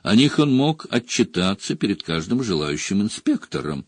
О них он мог отчитаться перед каждым желающим инспектором.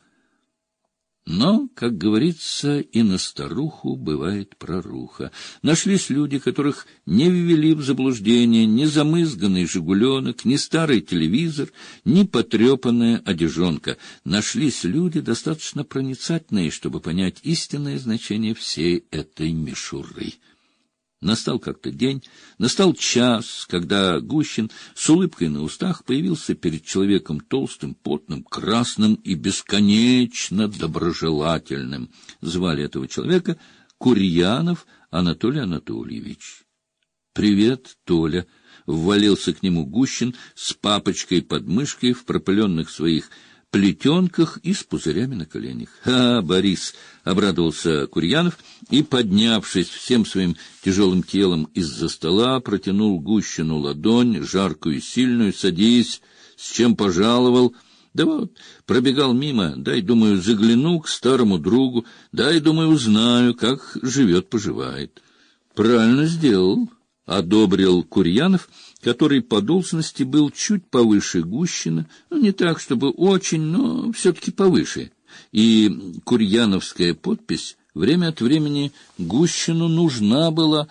Но, как говорится, и на старуху бывает проруха. Нашлись люди, которых не ввели в заблуждение ни замызганный «Жигуленок», ни старый телевизор, ни потрепанная одежонка. Нашлись люди, достаточно проницательные, чтобы понять истинное значение всей этой мишуры. Настал как-то день, настал час, когда Гущин с улыбкой на устах появился перед человеком толстым, потным, красным и бесконечно доброжелательным. Звали этого человека Курьянов Анатолий Анатольевич. «Привет, Толя!» — ввалился к нему Гущин с папочкой под мышкой в пропыленных своих плетенках и с пузырями на коленях. Борис! — обрадовался Курьянов и, поднявшись всем своим тяжелым телом из-за стола, протянул Гущину ладонь, жаркую и сильную. — Садись, с чем пожаловал? — Да вот, пробегал мимо, дай, думаю, загляну к старому другу, дай, думаю, узнаю, как живет-поживает. — Правильно сделал, — одобрил Курьянов, который по должности был чуть повыше Гущина, не так, чтобы очень, но все-таки повыше. И курьяновская подпись время от времени Гущину нужна была,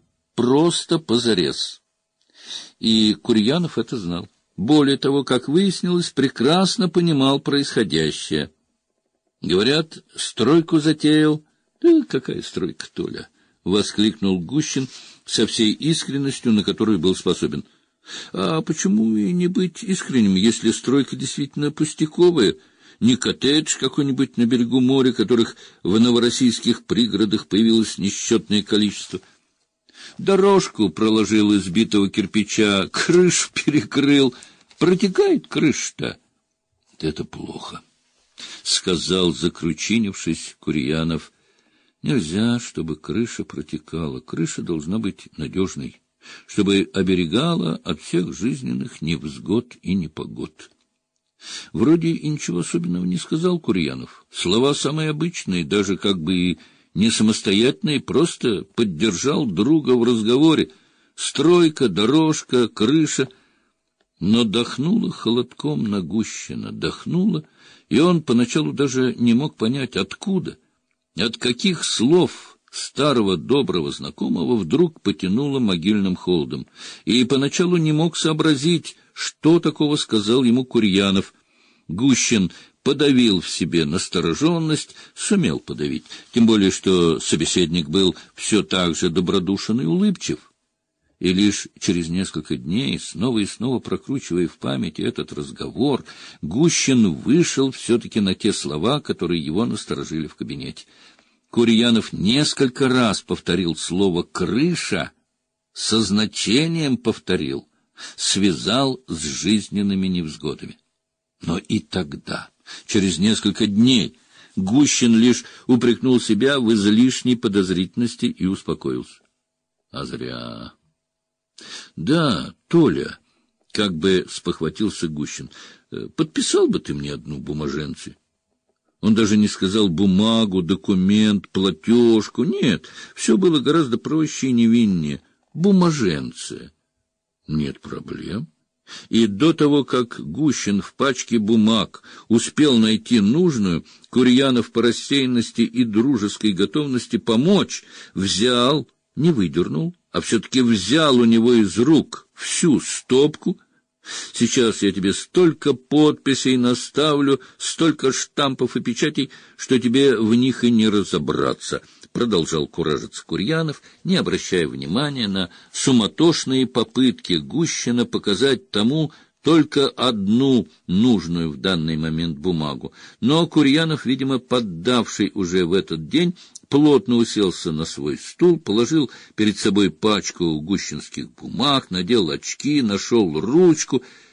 просто позарез. И Курьянов это знал. Более того, как выяснилось, прекрасно понимал происходящее. Говорят, стройку затеял. — Да какая стройка, Толя! — воскликнул Гущин со всей искренностью, на которую был способен. — А почему и не быть искренним, если стройка действительно пустяковая? Не коттедж какой-нибудь на берегу моря, которых в новороссийских пригородах появилось несчетное количество. Дорожку проложил из битого кирпича, крышу перекрыл. Протекает крыша-то. — Это плохо, — сказал, закручинившись, Курьянов. — Нельзя, чтобы крыша протекала. Крыша должна быть надежной, чтобы оберегала от всех жизненных невзгод и непогод. Вроде и ничего особенного не сказал Курьянов. Слова самые обычные, даже как бы и не самостоятельные, просто поддержал друга в разговоре. Стройка, дорожка, крыша. Но дохнуло холодком на Гущина, дохнуло, и он поначалу даже не мог понять, откуда, от каких слов старого доброго знакомого вдруг потянуло могильным холодом. И поначалу не мог сообразить, что такого сказал ему Курьянов. Гущин подавил в себе настороженность, сумел подавить, тем более что собеседник был все так же добродушен и улыбчив. И лишь через несколько дней, снова и снова прокручивая в памяти этот разговор, Гущин вышел все-таки на те слова, которые его насторожили в кабинете. Курьянов несколько раз повторил слово «крыша», со значением повторил, связал с жизненными невзгодами. Но и тогда, через несколько дней, Гущин лишь упрекнул себя в излишней подозрительности и успокоился. А зря. — Да, Толя, — как бы спохватился Гущин, — подписал бы ты мне одну бумаженцию. Он даже не сказал бумагу, документ, платежку. Нет, все было гораздо проще и невиннее. Бумаженция. Нет проблем. И до того, как Гущин в пачке бумаг успел найти нужную, Курьянов по рассеянности и дружеской готовности помочь взял, не выдернул, а все-таки взял у него из рук всю стопку. Сейчас я тебе столько подписей наставлю, столько штампов и печатей, что тебе в них и не разобраться, — продолжал куражиться Курьянов, не обращая внимания на суматошные попытки Гущина показать тому только одну нужную в данный момент бумагу. Но Курьянов, видимо, поддавший уже в этот день, плотно уселся на свой стул, положил перед собой пачку гущинских бумаг, надел очки, нашел ручку